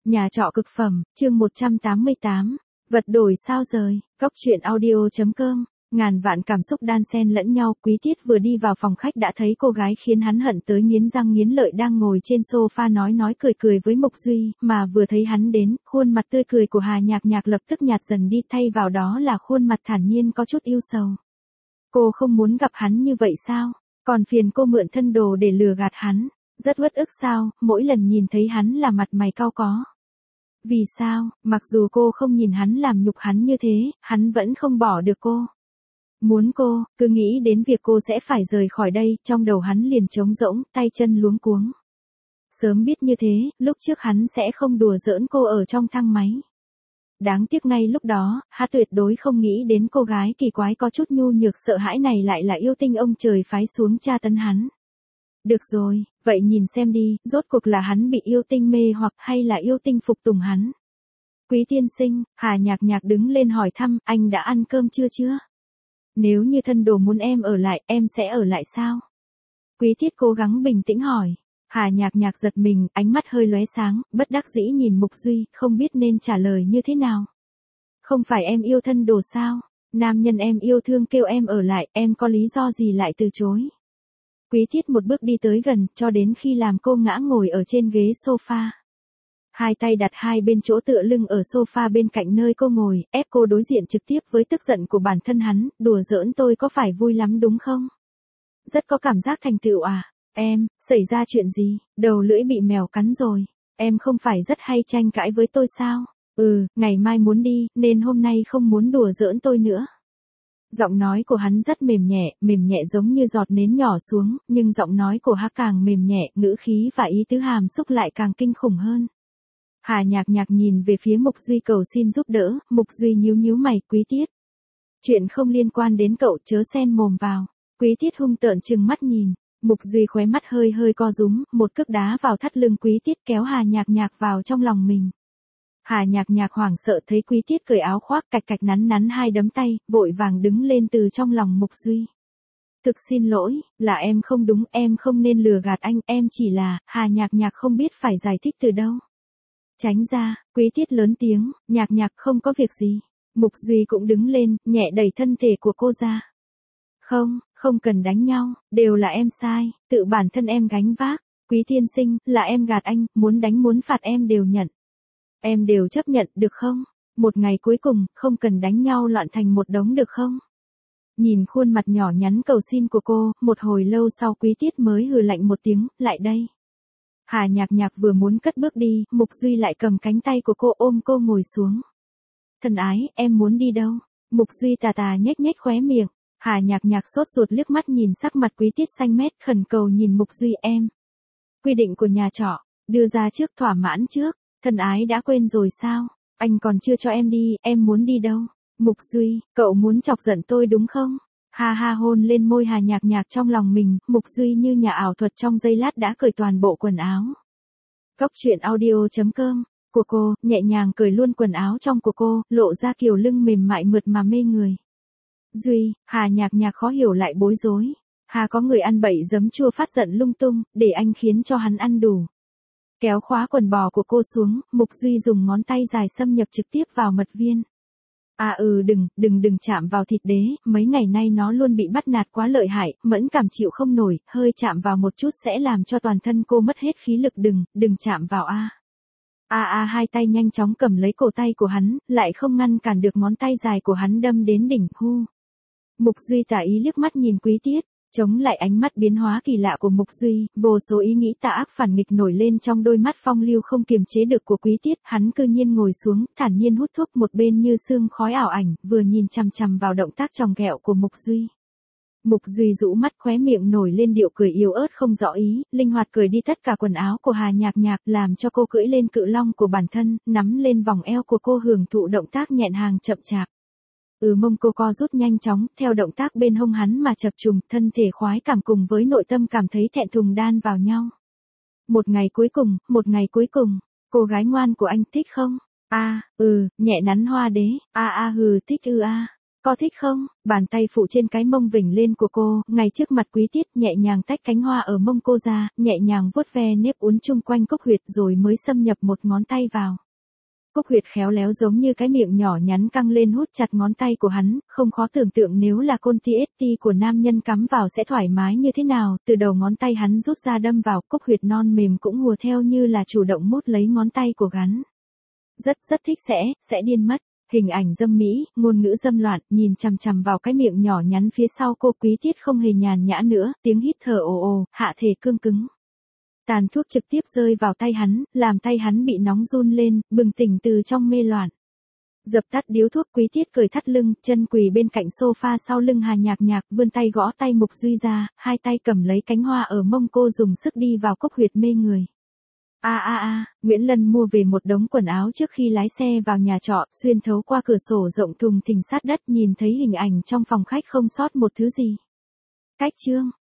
Nhà trọ cực phẩm, chương 188. Vật đổi sao rời, Cốc truyện audio.com. Ngàn vạn cảm xúc đan xen lẫn nhau, Quý Tiết vừa đi vào phòng khách đã thấy cô gái khiến hắn hận tới nghiến răng nghiến lợi đang ngồi trên sofa nói cười với Mục Duy, mà vừa thấy hắn đến, khuôn mặt tươi cười của Hà Nhạc Nhạc lập tức nhạt dần đi, thay vào đó là khuôn mặt thản nhiên có chút ưu sầu. Cô không muốn gặp hắn như vậy sao? Còn phiền cô mượn thân đồ để lừa gạt hắn. Rất uất ức sao, mỗi lần nhìn thấy hắn là mặt mày cau có. Vì sao, mặc dù cô không nhìn hắn làm nhục hắn như thế, hắn vẫn không bỏ được cô. Muốn cô, cứ nghĩ đến việc cô sẽ phải rời khỏi đây, trong đầu hắn liền trống rỗng, tay chân luống cuống. Sớm biết như thế, lúc trước hắn sẽ không đùa giỡn cô ở trong thang máy. Đáng tiếc ngay lúc đó, hắn tuyệt đối không nghĩ đến cô gái kỳ quái có chút nhu nhược sợ hãi này lại là yêu tinh ông trời phái xuống tra tấn hắn. Được rồi, vậy nhìn xem đi, rốt cuộc là hắn bị yêu tinh mê hoặc hay là yêu tinh phục tùng hắn. Quý tiên sinh, Hà Nhạc Nhạc đứng lên hỏi thăm, anh đã ăn cơm chưa? Nếu như thân đồ muốn em ở lại, em sẽ ở lại sao? Quý Tiết cố gắng bình tĩnh hỏi. Hà Nhạc Nhạc giật mình, ánh mắt hơi lóe sáng, bất đắc dĩ nhìn Mục Duy, không biết nên trả lời như thế nào. Không phải em yêu thân đồ sao? Nam nhân em yêu thương kêu em ở lại, em có lý do gì lại từ chối? Quý Tiết một bước đi tới gần, cho đến khi làm cô ngã ngồi ở trên ghế sofa. Hai tay đặt hai bên chỗ tựa lưng ở sofa bên cạnh nơi cô ngồi, ép cô đối diện trực tiếp với tức giận của bản thân hắn, đùa giỡn tôi có phải vui lắm đúng không? Rất có cảm giác thành tựu à? Em, xảy ra chuyện gì? Đầu lưỡi bị mèo cắn rồi. Em không phải rất hay tranh cãi với tôi sao? Ngày mai muốn đi, nên hôm nay không muốn đùa giỡn tôi nữa. Giọng nói của hắn rất mềm nhẹ giống như giọt nến nhỏ xuống, nhưng giọng nói của hắn càng mềm nhẹ, ngữ khí và ý tứ hàm xúc lại càng kinh khủng hơn. Hà Nhạc Nhạc nhìn về phía Mục Duy cầu xin giúp đỡ, Mục Duy nhíu mày, Quý Tiết. Chuyện không liên quan đến cậu chớ xen mồm vào. Quý Tiết hung tợn trừng mắt nhìn, Mục Duy khóe mắt hơi co rúm, một cước đá vào thắt lưng Quý Tiết kéo Hà Nhạc Nhạc vào trong lòng mình. Hà Nhạc Nhạc hoảng sợ thấy Quý Tiết cởi áo khoác cạch nắn hai đấm tay, vội vàng đứng lên từ trong lòng Mục Duy. Thực xin lỗi, là em không đúng, em không nên lừa gạt anh, em chỉ là, Hà Nhạc Nhạc không biết phải giải thích từ đâu. Tránh ra, Quý Tiết lớn tiếng, Nhạc Nhạc không có việc gì. Mục Duy cũng đứng lên, nhẹ đẩy thân thể của cô ra. Không cần đánh nhau, đều là em sai, tự bản thân em gánh vác. Quý tiên sinh, là em gạt anh, muốn đánh muốn phạt em đều nhận. Em đều chấp nhận được không? Một ngày cuối cùng, không cần đánh nhau loạn thành một đống được không? Nhìn khuôn mặt nhỏ nhắn cầu xin của cô, một hồi lâu sau Quý Tiết mới hừ lạnh một tiếng, lại đây. Hà Nhạc Nhạc vừa muốn cất bước đi, Mục Duy lại cầm cánh tay của cô ôm cô ngồi xuống. Thân ái, em muốn đi đâu? Mục Duy tà nhếch khóe miệng. Hà Nhạc Nhạc sốt ruột liếc mắt nhìn sắc mặt Quý Tiết xanh mét, khẩn cầu nhìn Mục Duy em. Quy định của nhà trọ, đưa ra trước thỏa mãn trước. Thân ái đã quên rồi sao? Anh còn chưa cho em đi, em muốn đi đâu? Mục Duy, cậu muốn chọc giận tôi đúng không? Ha hôn lên môi Hà Nhạc Nhạc trong lòng mình, Mục Duy như nhà ảo thuật trong giây lát đã cởi toàn bộ quần áo. Cốc truyện audio.com của cô, nhẹ nhàng cởi luôn quần áo trong của cô, lộ ra kiểu lưng mềm mại mượt mà mê người. Duy, Hà Nhạc Nhạc khó hiểu lại bối rối. Hà có người ăn bậy giấm chua phát giận lung tung, để anh khiến cho hắn ăn đủ. Kéo khóa quần bò của cô xuống, Mục Duy dùng ngón tay dài xâm nhập trực tiếp vào mật viên. Đừng chạm vào thịt đế, mấy ngày nay nó luôn bị bắt nạt quá lợi hại, mẫn cảm chịu không nổi, hơi chạm vào một chút sẽ làm cho toàn thân cô mất hết khí lực, đừng chạm vào hai tay nhanh chóng cầm lấy cổ tay của hắn, lại không ngăn cản được ngón tay dài của hắn đâm đến đỉnh, Mục Duy tà ý liếc mắt nhìn Quý Tiết. Chống lại ánh mắt biến hóa kỳ lạ của Mục Duy, vô số ý nghĩ tà ác phản nghịch nổi lên trong đôi mắt phong lưu không kiềm chế được của Quý Tiết, hắn cư nhiên ngồi xuống, thản nhiên hút thuốc một bên như sương khói ảo ảnh, vừa nhìn chằm vào động tác tròng ghẹo của Mục Duy. Mục Duy rũ mắt khóe miệng nổi lên điệu cười yếu ớt không rõ ý, linh hoạt cởi đi tất cả quần áo của Hà Nhạc Nhạc, làm cho cô cưỡi lên cự long của bản thân, nắm lên vòng eo của cô hưởng thụ động tác nhẹn hàng chậm chạp. Mông cô co rút nhanh chóng, theo động tác bên hông hắn mà chập trùng, thân thể khoái cảm cùng với nội tâm cảm thấy thẹn thùng đan vào nhau. Một ngày cuối cùng, cô gái ngoan của anh thích không? Nhẹ nắn hoa đế, thích Có thích không? Bàn tay phụ trên cái mông vểnh lên của cô, ngay trước mặt Quý Tiết, nhẹ nhàng tách cánh hoa ở mông cô ra, nhẹ nhàng vuốt ve nếp uốn chung quanh cúc huyệt rồi mới xâm nhập một ngón tay vào. Cúc huyệt khéo léo giống như cái miệng nhỏ nhắn căng lên hút chặt ngón tay của hắn, không khó tưởng tượng nếu là côn TST của nam nhân cắm vào sẽ thoải mái như thế nào, từ đầu ngón tay hắn rút ra đâm vào, cúc huyệt non mềm cũng hùa theo như là chủ động mút lấy ngón tay của hắn. Rất thích sẽ điên mất. Hình ảnh dâm mỹ, ngôn ngữ dâm loạn, nhìn chằm chằm vào cái miệng nhỏ nhắn phía sau cô. Quý Tiết không hề nhàn nhã nữa, tiếng hít thở ồ ồ, hạ thể cương cứng. Tàn thuốc trực tiếp rơi vào tay hắn, làm tay hắn bị nóng run lên, bừng tỉnh từ trong mê loạn. Dập tắt điếu thuốc, Quý Tiết cởi thắt lưng, chân quỳ bên cạnh sofa sau lưng Hà Nhạc Nhạc, vươn tay gõ tay Mục Duy ra, hai tay cầm lấy cánh hoa ở mông cô dùng sức đi vào cúc huyệt mê người. Nguyễn Lân mua về một đống quần áo trước khi lái xe vào nhà trọ, xuyên thấu qua cửa sổ rộng thùng thình sát đất, nhìn thấy hình ảnh trong phòng khách không sót một thứ gì. Cách chương